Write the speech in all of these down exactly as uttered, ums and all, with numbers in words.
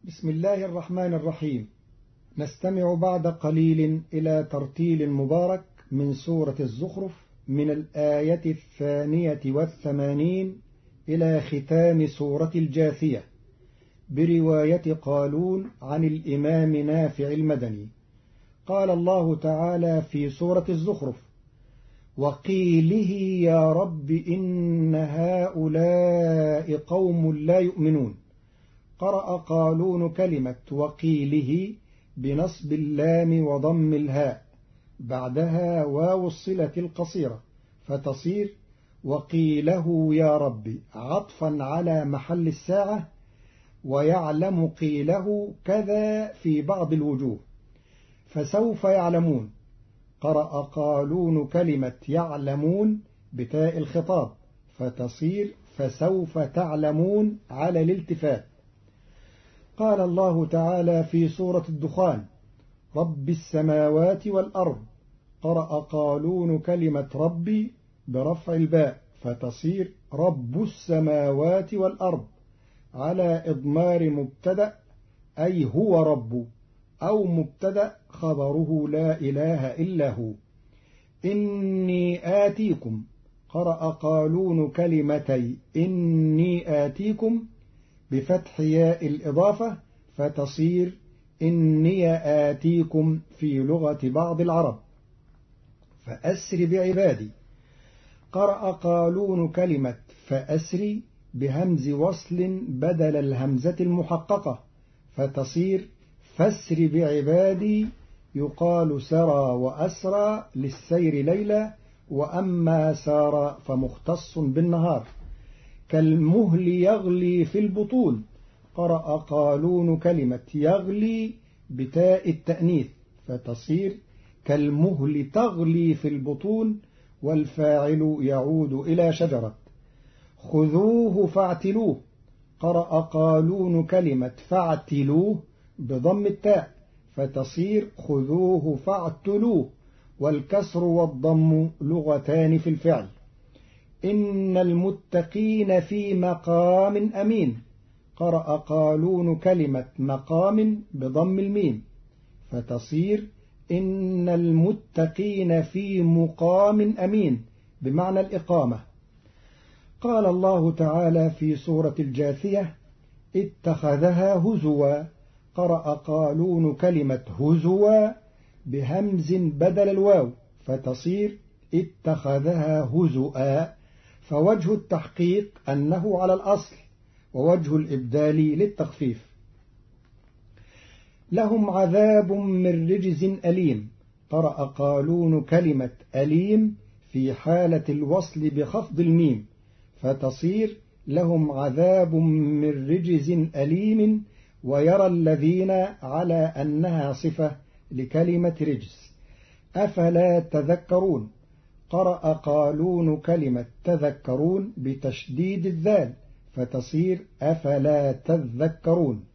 بسم الله الرحمن الرحيم. نستمع بعد قليل إلى ترتيل مبارك من سورة الزخرف من الآية الثانية والثمانين إلى ختام سورة الجاثية برواية قالون عن الإمام نافع المدني. قال الله تعالى في سورة الزخرف: وقيله يا رب إن هؤلاء قوم لا يؤمنون. قرأ قالون كلمة وقيله بنصب اللام وضم الهاء بعدها واو الصلة القصيرة فتصير وقيله يا رب عطفا على محل الساعة، ويعلم قيله كذا في بعض الوجوه. فسوف يعلمون. قرأ قالون كلمة يعلمون بتاء الخطاب فتصير فسوف تعلمون على الالتفات. قال الله تعالى في سورة الدخان: رب السماوات والأرض. قرأ قالون كلمة ربي برفع الباء فتصير رب السماوات والأرض على إضمار مبتدأ أي هو رب، أو مبتدأ خبره لا إله إلا هو. إني آتيكم. قرأ قالون كلمتي إني آتيكم بفتح ياء الإضافة فتصير إني آتيكم في لغة بعض العرب. فأسر بعبادي. قرأ قالون كلمة فأسري بهمز وصل بدل الهمزة المحققة فتصير فاسر بعبادي. يقال سرى وأسرى للسير ليلة، وأما سار فمختص بالنهار. كالمهل يغلي في البطون. قرأ قالون كلمة يغلي بتاء التأنيث فتصير كالمهل تغلي في البطون، والفاعل يعود إلى شجرة. خذوه فاعتلوه. قرأ قالون كلمة فاعتلوه بضم التاء فتصير خذوه فاعتلوه، والكسر والضم لغتان في الفعل. إن المتقين في مقام أمين. قرأ قالون كلمة مقام بضم الميم فتصير إن المتقين في مقام أمين بمعنى الإقامة. قال الله تعالى في سورة الجاثية: اتخذها هزوا. قرأ قالون كلمة هزوا بهمز بدل الواو فتصير اتخذها هزؤا، فوجه التحقيق أنه على الأصل، ووجه الإبدال للتخفيف. لهم عذاب من رجز أليم. قرأ قالون كلمة أليم في حالة الوصل بخفض الميم فتصير لهم عذاب من رجز أليم، ويرى الذين على أنها صفة لكلمة رجز. أفلا تذكرون. قرأ قالون كلمة تذكرون بتشديد الذال فتصير أفلا تذكرون.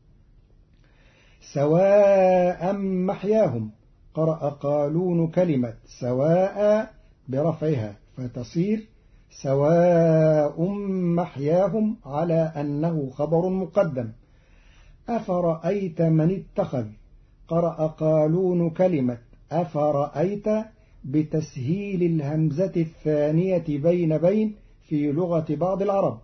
سواء محياهم. قرأ قالون كلمة سواء برفعها فتصير سواء محياهم على أنه خبر مقدم. أفرأيت من اتخذ. قرأ قالون كلمة أفرأيت بتسهيل الهمزة الثانية بين بين في لغة بعض العرب.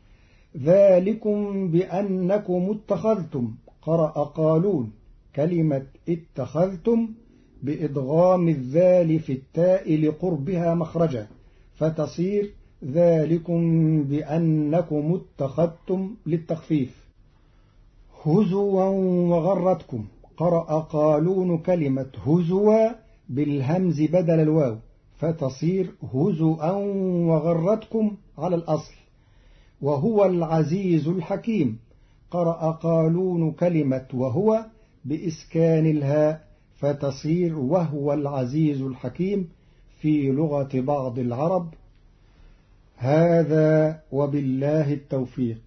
ذلكم بأنكم اتخذتم. قرأ قالون كلمة اتخذتم بإدغام الذال في التاء لقربها مخرجا فتصير ذلكم بأنكم اتخذتم للتخفيف. هزوا وغرتكم. قرأ قالون كلمة هزوا بالهمز بدل الواو فتصير هزوا وغرتكم على الأصل. وهو العزيز الحكيم. قرأ قالون كلمة وهو بإسكان الهاء فتصير وهو العزيز الحكيم في لغة بعض العرب. هذا وبالله التوفيق.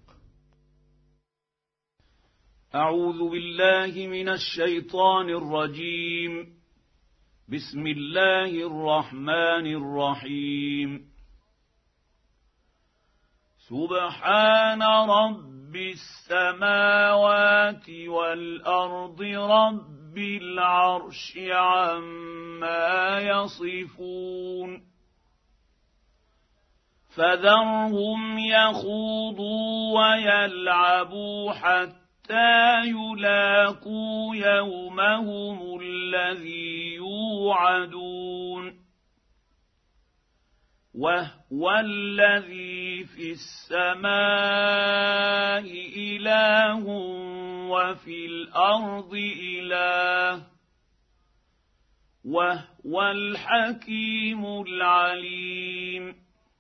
أعوذ بالله من الشيطان الرجيم. بسم الله الرحمن الرحيم. سبحان رب السماوات السماوات والأرض رب العرش عما يصفون فذرهم يخوضوا ويلعبوا حتى يلاقوا يومهم الذي يوعدون وهو الذي في السماء إله وفي الأرض إله وهو الحكيم العليم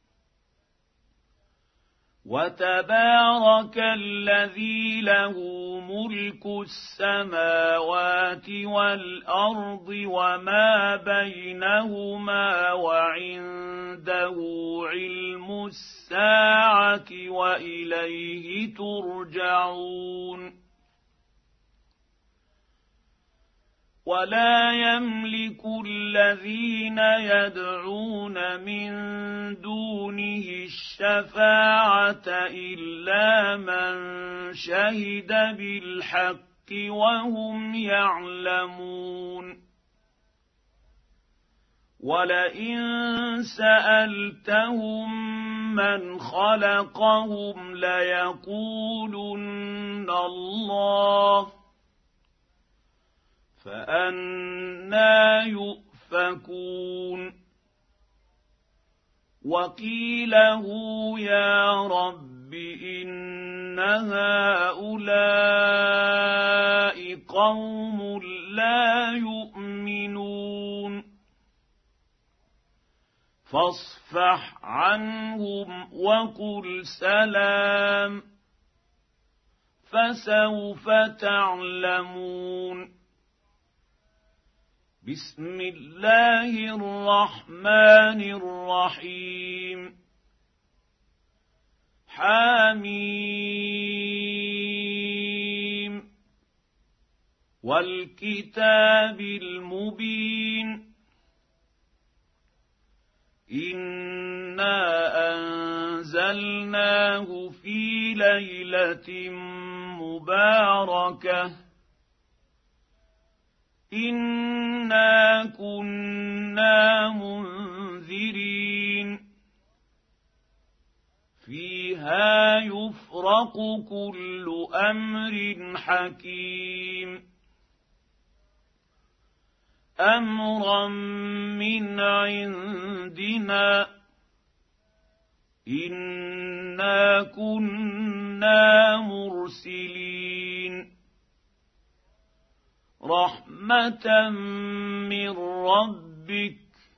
وتبارك الذي له ملك السماوات والأرض وما بينهما وعنده علم الساعة وإليه ترجعون ولا يملك الذين يدعون من دونه الشفاعة إلا من شهد بالحق وهم يعلمون ولئن سألتهم من خلقهم ليقولن الله فأنى يؤفكون وقيله يا رب إن هؤلاء قوم لا يؤمنون فاصفح عنهم وقل سلام فسوف تعلمون بسم الله الرحمن الرحيم حميم والكتاب المبين إنا أنزلناه في ليلة مباركة إنا كنا منذرين فيها يفرق كل أمر حكيم أمرا من عندنا إنا كنا مرسلين رحمة من ربك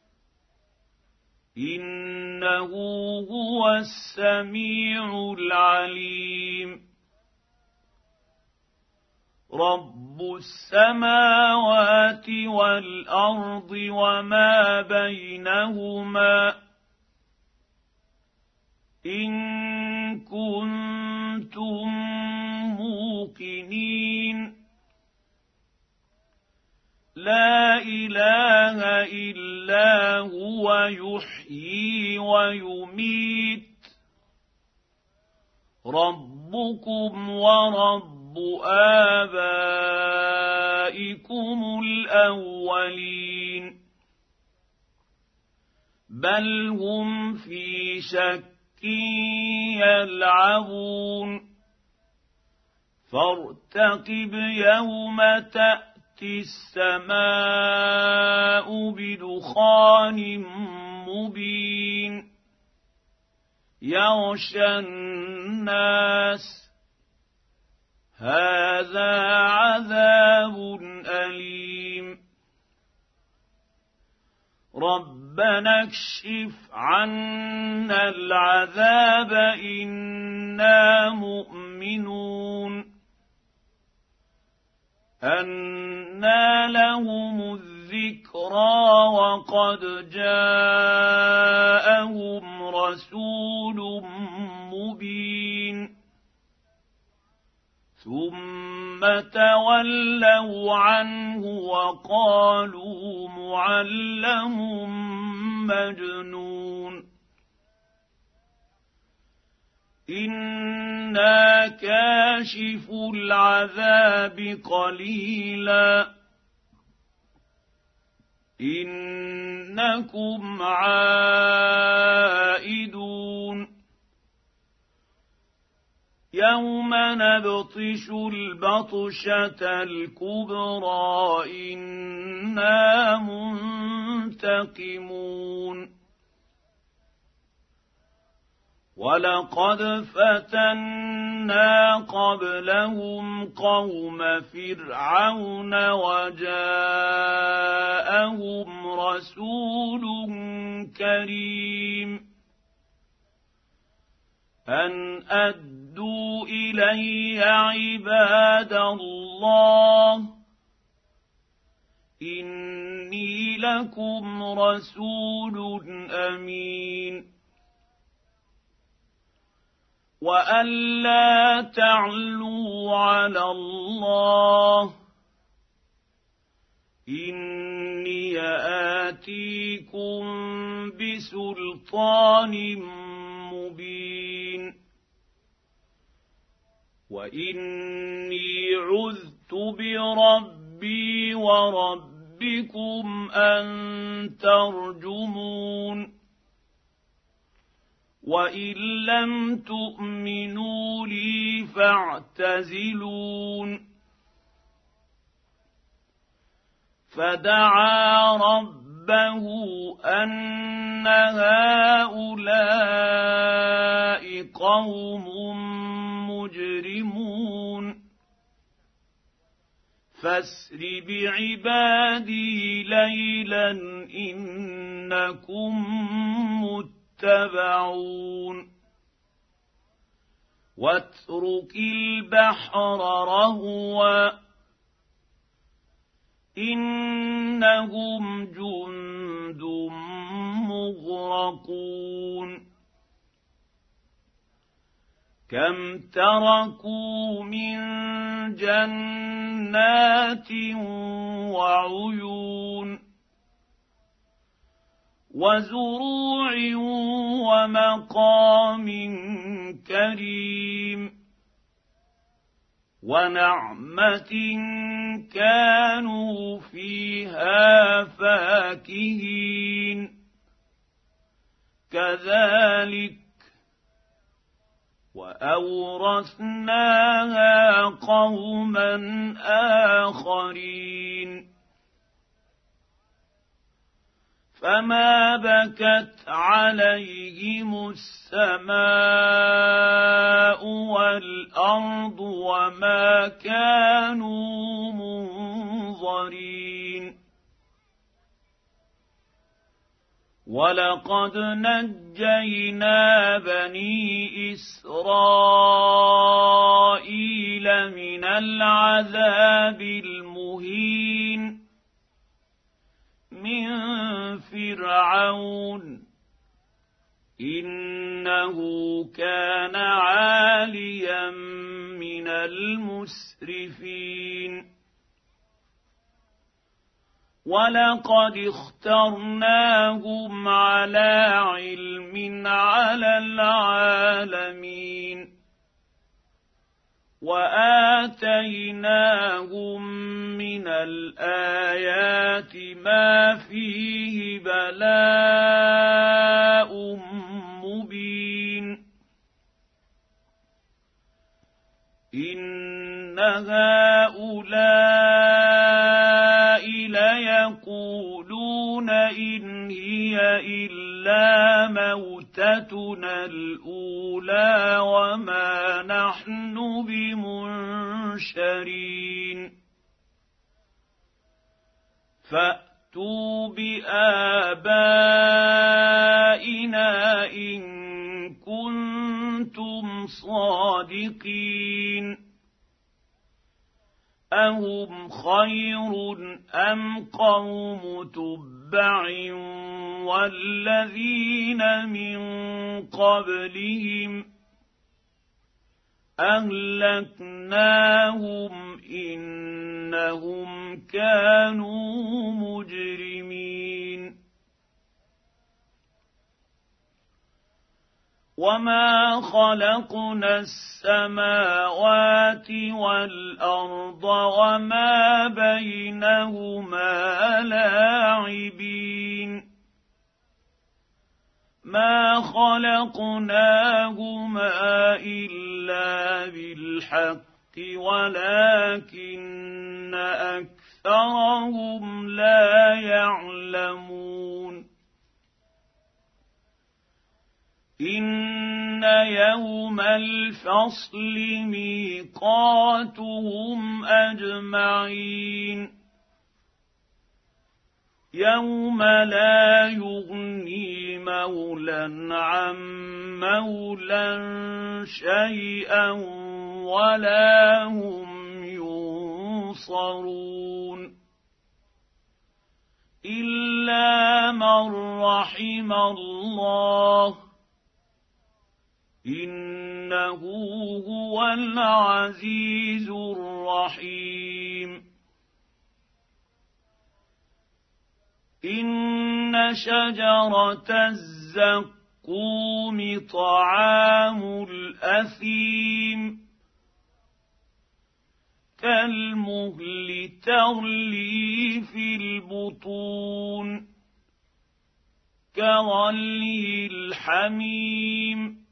إنه هو السميع العليم رب السماوات والأرض وما بينهما إن كنتم موقنين لا إله إلا هو يحيي ويميت ربكم ورب آبائكم الأولين بل هم في شك يلعبون فارتقب يوم تأتي السماء بدخان مبين يغشى الناس هذا عذاب أليم ربنا اكشف عنا العذاب إنا مؤمنون أنى لهم الذكرى وقد جاءهم رسول مبين ثم تولوا عنه وقالوا معلم مجنون إنا كاشف العذاب قليلا إنكم عائدون يوم نبطش البطشة الكبرى إنا منتقمون ولقد فتنا قبلهم قوم فرعون وجاءهم رسول كريم أن أدوا إلي عباد الله إني لكم رسول أمين وألا تعلوا على الله إني آتيكم بسلطان مبين وإني عذت بربي وربكم أن ترجمون وإن لم تؤمنوا لي فاعتزلون فدعا ربه أن هؤلاء قوم مجرمون فاسر بعبادي ليلا إنكم متبعون واترك البحر رهوا إنهم جند مغرقون كم تركوا من جنات وعيون وزروع ومقام كريم ونعمة كانوا فيها فاكهين كذلك وأورثناها قوما آخرين فما بكت عليهم السماء والأرض وما كانوا منظرين ولقد نجينا بني إسرائيل من العذاب المهين من فرعون إنه كان عاليا من المسرفين ولقد اخترناهم على علم على العالمين وآتيناهم من الآيات ما فيه بلاء مبين إن هؤلاء ليقولون إن هي إلا موتتنا الأولى وما نحن بمنشرين فأتوا بآبائنا إن كنتم صادقين أهم خير أم قوم تبع والذين من قبلهم أهلكناهم إنهم كانوا مجرمين وما خلقنا السماوات والأرض وما بينهما لاعبين ما خلقناهما إلا بالحق ولكن أكثرهم لا يعلمون إن يوم الفصل ميقاتهم أجمعين يوم لا يغني مولى عن مولى شيئا ولا هم ينصرون إلا من رحم الله إنه هو العزيز الرحيم إن شجرة الزقوم طعام الأثيم كالمهل تغلي في البطون كغلي الحميم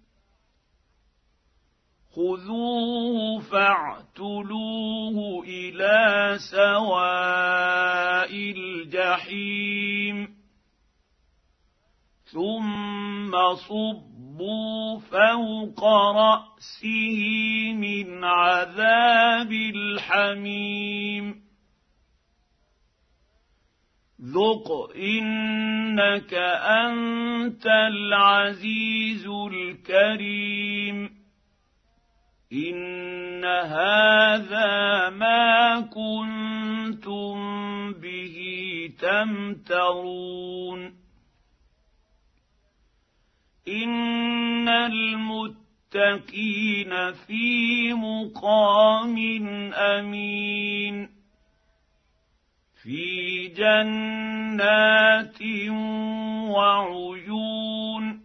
خذوه فاعتلوه إلى سواء الجحيم ثم صبوا فوق رأسه من عذاب الحميم ذق إنك أنت العزيز الكريم إن هذا ما كنتم به تمترون إن المتقين في مقام أمين في جنات وعيون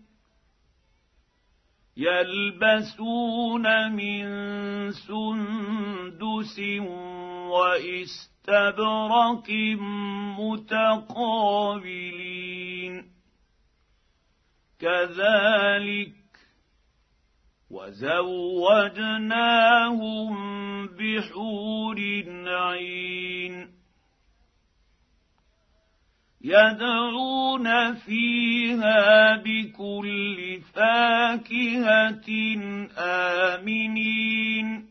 يلبسون من سندس واستبرق متقابلين كذلك وزوجناهم بحور عين يدعون فيها بكل فاكهة آمنين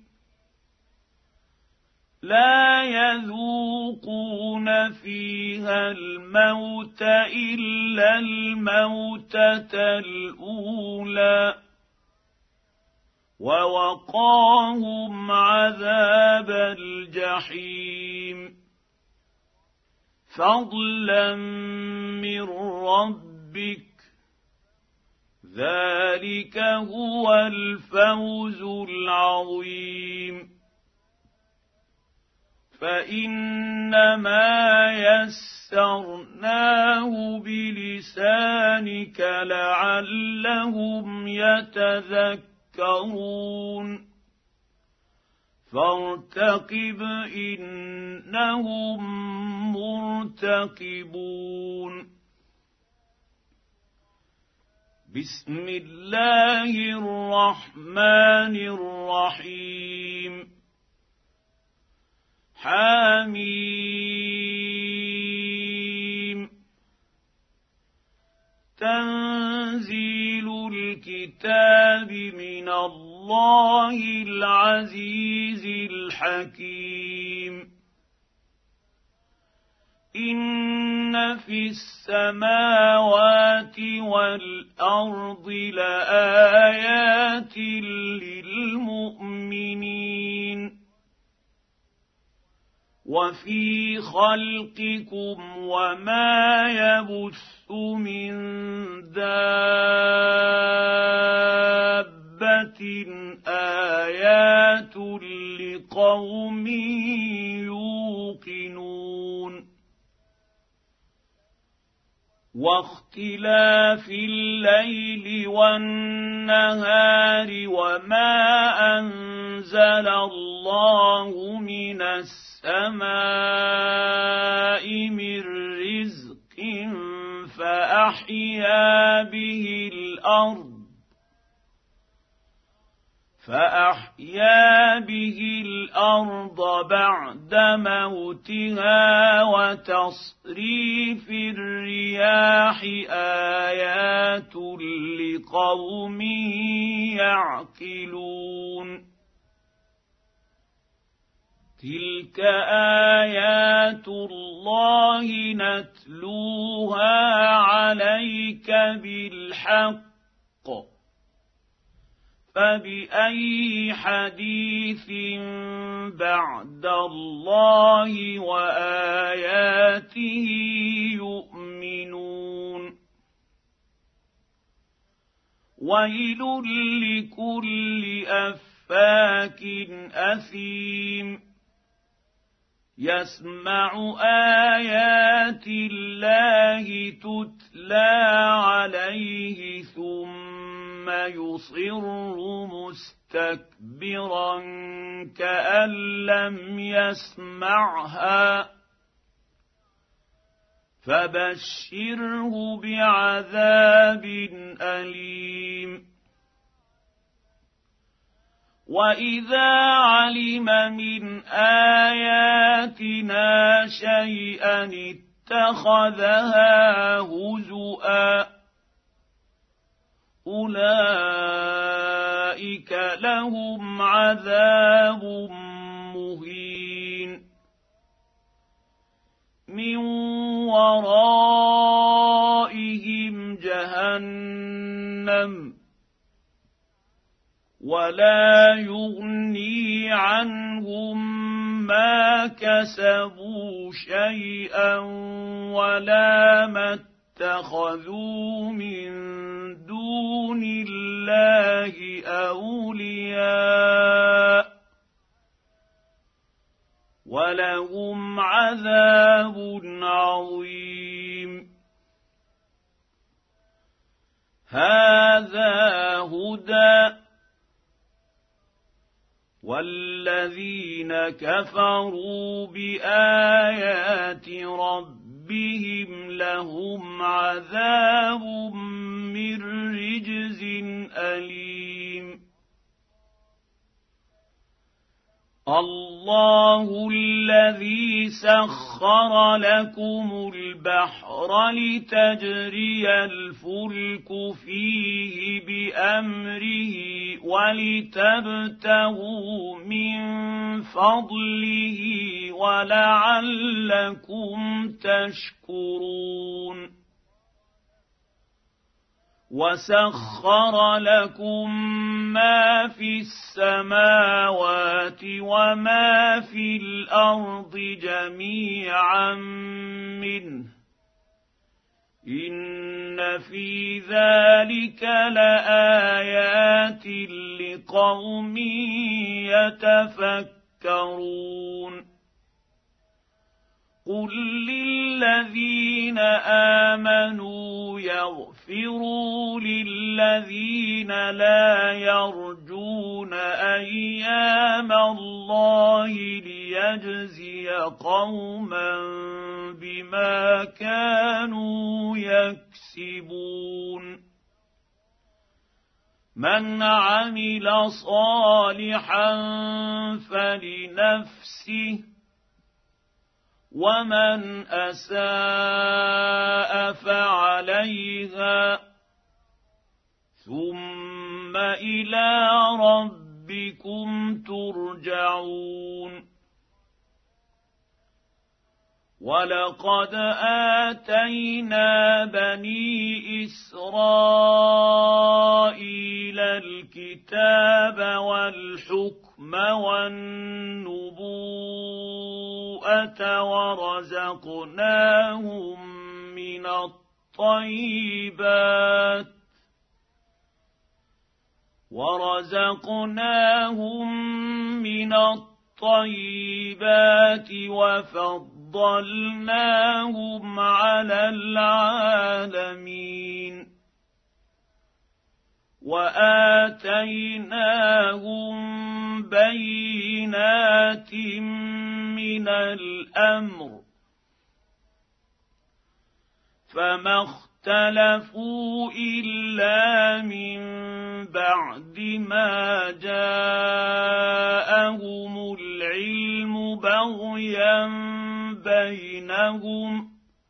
لا يذوقون فيها الموت إلا الموتة الأولى ووقاهم عذاب الجحيم فضلا من ربك ذلك هو الفوز العظيم فإنما يسرناه بلسانك لعلهم يتذكرون فارتقب إنهم مرتقبون بسم الله الرحمن الرحيم حميم تنزيل الكتاب من الله العزيز الحكيم إن في السماوات والأرض لآيات للمؤمنين وفي خلقكم وما يبث من دابة آيات لقوم يوقنون واختلاف الليل والنهار وما أنزل الله من السماء من رزق فأحيا به الأرض فأحيا به الأرض بعد موتها وتصريف الرياح آيات لقوم يعقلون تلك آيات الله نتلوها عليك بالحق فبأي حديث بعد الله وآياته يؤمنون ويل لكل أفاك أثيم يسمع آيات الله تتلى عليه ثم يصر مستكبرا كأن لم يسمعها فبشره بعذاب أليم وإذا علم من آياتنا شيئا اتخذها هزؤا أولئك لهم عذاب مهين من ورائهم جهنم ولا يغني عنهم ما كسبوا شيئا ولا ما اتخذوا من دون الله أولياء ولهم عذاب عظيم هذا هدى والذين كفروا بآيات ربهم لهم عذاب من رجز أليم الله الذي سخر لكم البحر لتجري الفلك فيه بأمره ولتبتغوا من فضله ولعلكم تشكرون وسخر لكم ما في السماوات وما في الأرض جميعا منه إن في ذلك لآيات لقوم يتفكرون قل للذين آمنوا يغفروا للذين لا يرجون أيام الله ليجزي قوما بما كانوا يكسبون من عمل صالحا فلنفسه ومن أساء فعليها ثم إلى ربكم ترجعون ولقد آتينا بني إسرائيل الكتاب والحكم والنبوءة ورزقناهم من الطيبات ورزقناهم من الطيبات الطيبات وفضلناهم على العالمين وآتيناهم بينات من الأمر فما اختلفوا إلا من بعد ما جاءهم العلم بغيا بينهم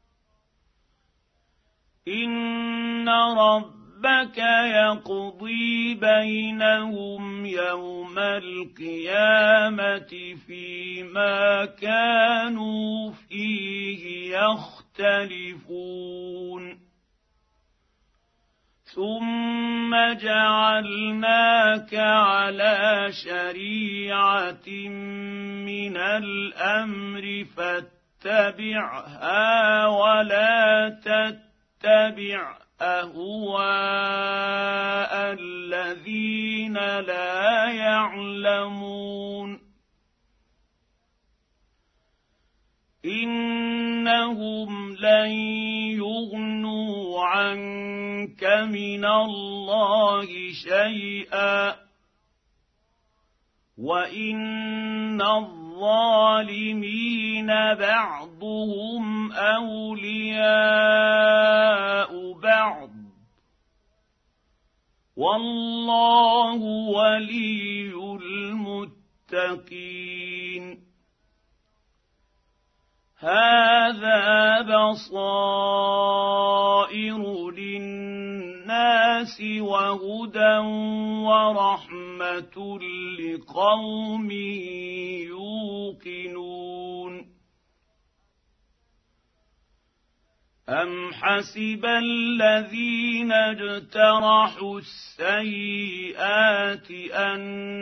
إن ربك يقضي بينهم يوم القيامة فيما كانوا فيه يختلفون ثم جعلناك على شريعة من الأمر فاتبعها ولا تتبع أهواء الذين لا يعلمون إنهم لن يغنوا عنك من الله شيئا وإن الظالمين بعضهم أولياء بعض والله ولي المتقين هذا بصائر للناس وهدى ورحمة لقوم يوقنون أم حسب الذين اجترحوا السيئات أن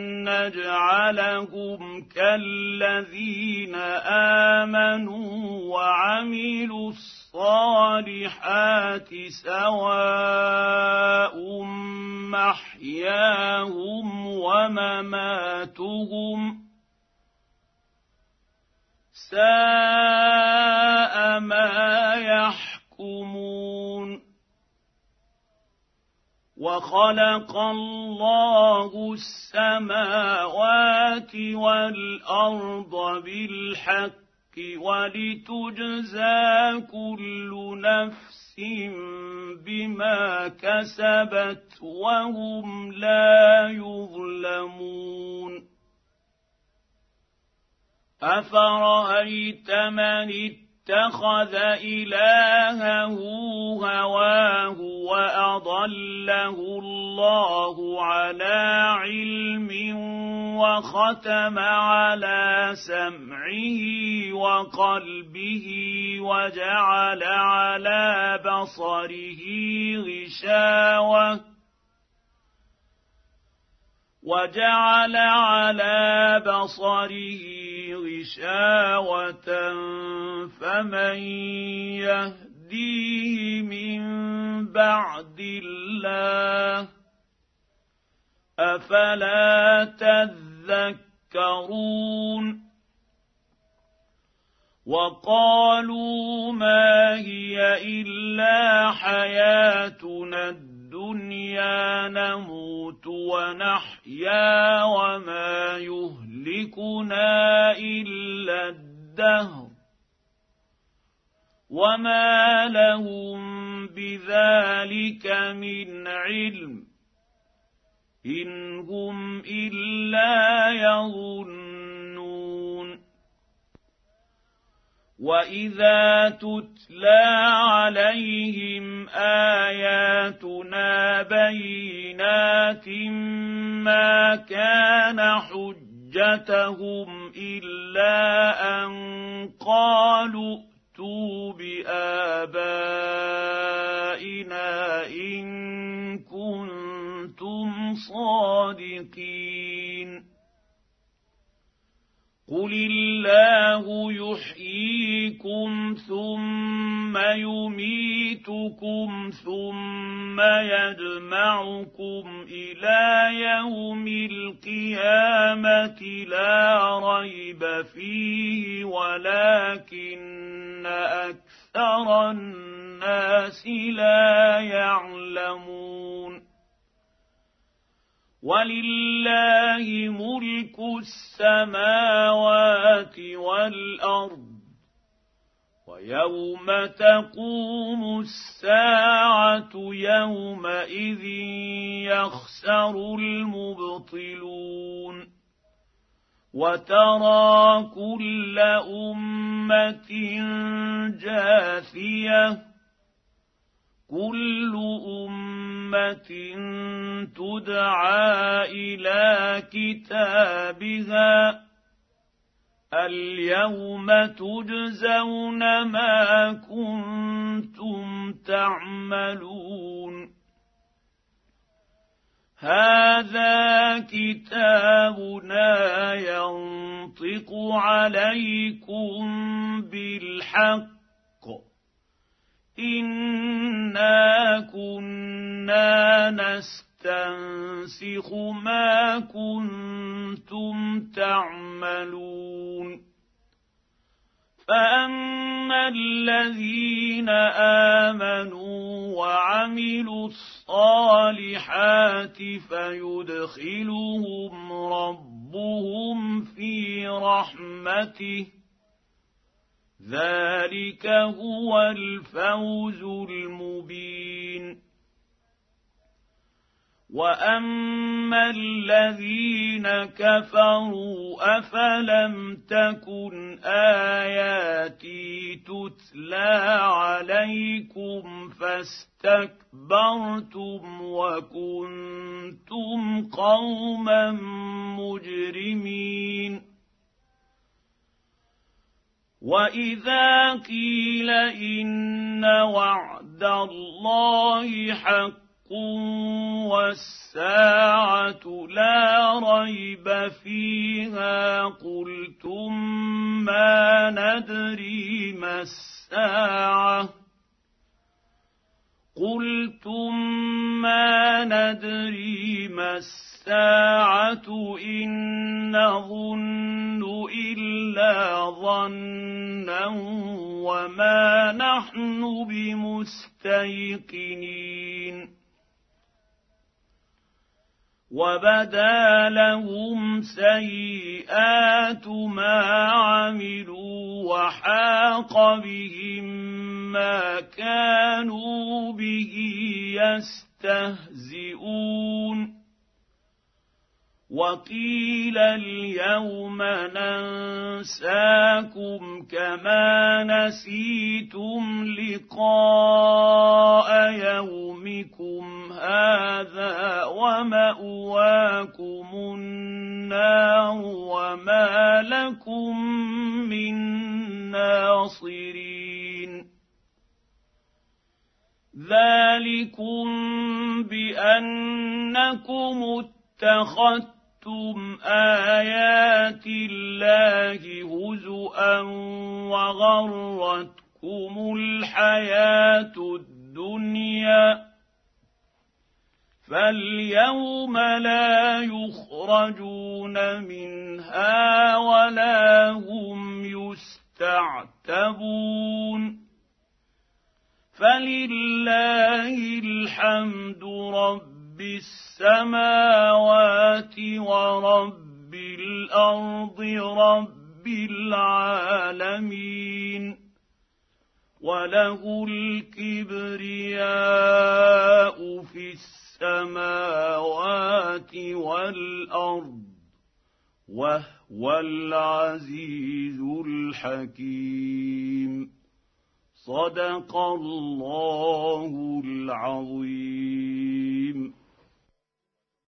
نجعلهم كالذين آمنوا وعملوا الصالحات سواء محياهم ومماتهم ساء ما يحكمون وخلق الله السماوات والأرض بالحق ولتجزى كل نفس بما كسبت وهم لا يظلمون أفرأيت من اتخذ إلهه هواه وأضله الله على علم وختم على سمعه وقلبه وجعل على بصره غشاوة وجعل على بصره غشاوة فمن يهديه من بعد الله أفلا تذكرون وقالوا ما هي إلا حياتنا الدنيا نموت ونحيا وما يهلكنا إلا الدهر وما لهم بذلك من علم إن هم إلا يظنون وإذا تتلى عليهم آياتنا بينات ما كان حجتهم إلا أن قالوا ائتوا بآبائنا إن كنتم صادقين قل الله يحييكم ثم يميتكم يميتكم ثم يجمعكم إلى يوم القيامة لا ريب فيه ولكن أكثر الناس لا يعلمون ولله ملك السماوات والأرض ويوم تقوم الساعة يومئذ يخسر المبطلون وترى كل أمة جاثية كل أمة تدعى إلى كتابها اليوم تجزون ما كنتم تعملون هذا كتابنا ينطق عليكم بالحق إنا كنا نستنسخ ما كنتم تعملون فأما الذين آمنوا وعملوا الصالحات فيدخلهم ربهم في رحمته ذلك هو الفوز المبين وأما الذين كفروا أفلم تكن آياتي تتلى عليكم فاستكبرتم وكنتم قوما مجرمين وإذا قيل إن وعد الله حق والساعة لا ريب فيها قلتم ما ندري ما الساعة قلتم ما ندري ما الساعة إن نظن إلا ظنا وما نحن بمستيقنين وبدا لهم سيئات ما عملوا وحاق بهم ما كانوا به يستهزئون وقيل اليوم ننساكم كما نسيتم لقاء يومكم هذا ومأواكم النار وما لكم من ناصرين ذلكم بأنكم اتخذتم آيات الله هزؤا وغرتكم الحياة الدنيا فاليوم لا يخرجون منها ولا هم يستعتبون فلله الحمد رب السماوات ورب الأرض رب العالمين وله الكبرياء في السماوات والأرض وهو العزيز الحكيم صدق الله العظيم.